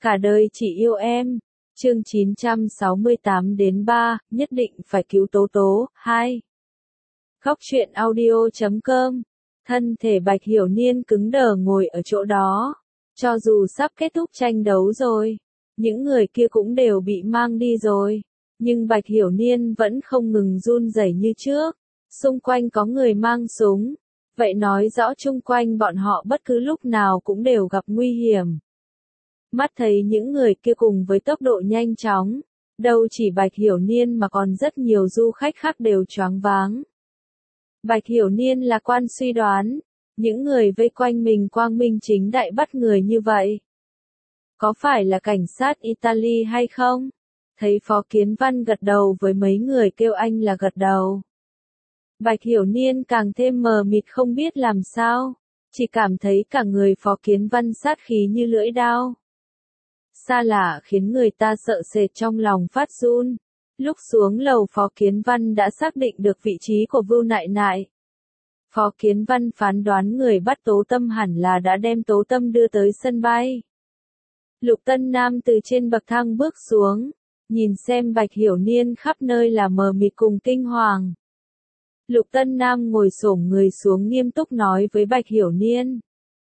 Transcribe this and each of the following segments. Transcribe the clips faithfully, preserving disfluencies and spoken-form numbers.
Cả đời chỉ yêu em. Chương chín trăm sáu mươi tám đến ba, nhất định phải cứu Tố Tố, hai. Góc truyện audio chấm com. Thân thể Bạch Hiểu Niên cứng đờ ngồi ở chỗ đó. Cho dù sắp kết thúc tranh đấu rồi, những người kia cũng đều bị mang đi rồi, nhưng Bạch Hiểu Niên vẫn không ngừng run rẩy như trước. Xung quanh có người mang súng, vậy nói rõ chung quanh bọn họ bất cứ lúc nào cũng đều gặp nguy hiểm. Mắt thấy những người kia cùng với tốc độ nhanh chóng, đâu chỉ Bạch Hiểu Niên mà còn rất nhiều du khách khác đều choáng váng. Bạch Hiểu Niên là quan suy đoán, những người vây quanh mình quang minh chính đại bắt người như vậy. Có phải là cảnh sát Italy hay không? Thấy Phó Kiến Văn gật đầu với mấy người kêu anh là gật đầu. Bạch Hiểu Niên càng thêm mờ mịt không biết làm sao, chỉ cảm thấy cả người Phó Kiến Văn sát khí như lưỡi dao. Xa lạ khiến người ta sợ sệt trong lòng phát run. Lúc xuống lầu Phó Kiến Văn đã xác định được vị trí của Vưu Nại Nại. Phó Kiến Văn phán đoán người bắt Tố Tâm hẳn là đã đem Tố Tâm đưa tới sân bay. Lục Tân Nam từ trên bậc thang bước xuống, nhìn xem Bạch Hiểu Niên khắp nơi là mờ mịt cùng kinh hoàng. Lục Tân Nam ngồi xổm người xuống nghiêm túc nói với Bạch Hiểu Niên.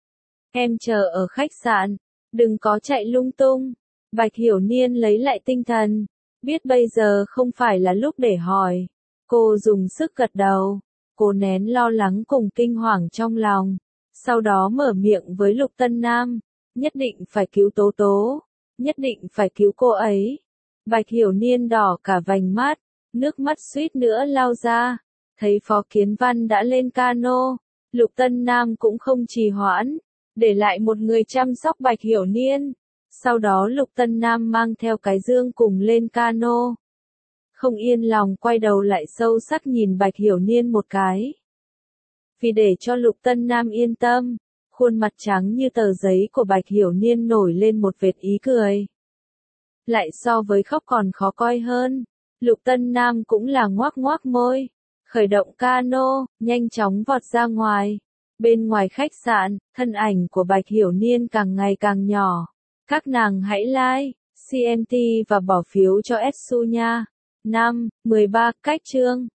Em chờ ở khách sạn, đừng có chạy lung tung. Bạch Hiểu Niên lấy lại tinh thần, biết bây giờ không phải là lúc để hỏi. Cô dùng sức gật đầu, cô nén lo lắng cùng kinh hoàng trong lòng. Sau đó mở miệng với Lục Tân Nam, nhất định phải cứu Tố Tố, nhất định phải cứu cô ấy. Bạch Hiểu Niên đỏ cả vành mắt, nước mắt suýt nữa lao ra. Thấy Phó Kiến Văn đã lên cano, Lục Tân Nam cũng không trì hoãn, để lại một người chăm sóc Bạch Hiểu Niên. Sau đó Lục Tân Nam mang theo cái dương cùng lên cano. Không yên lòng quay đầu lại sâu sắc nhìn Bạch Hiểu Niên một cái. Vì để cho Lục Tân Nam yên tâm, khuôn mặt trắng như tờ giấy của Bạch Hiểu Niên nổi lên một vệt ý cười. Lại so với khóc còn khó coi hơn, Lục Tân Nam cũng là ngoác ngoác môi. Khởi động cano, nhanh chóng vọt ra ngoài. Bên ngoài khách sạn, thân ảnh của Bạch Hiểu Niên càng ngày càng nhỏ. Các nàng hãy like, xê em tê và bỏ phiếu cho Etsu nha. năm, mười ba, cách chương.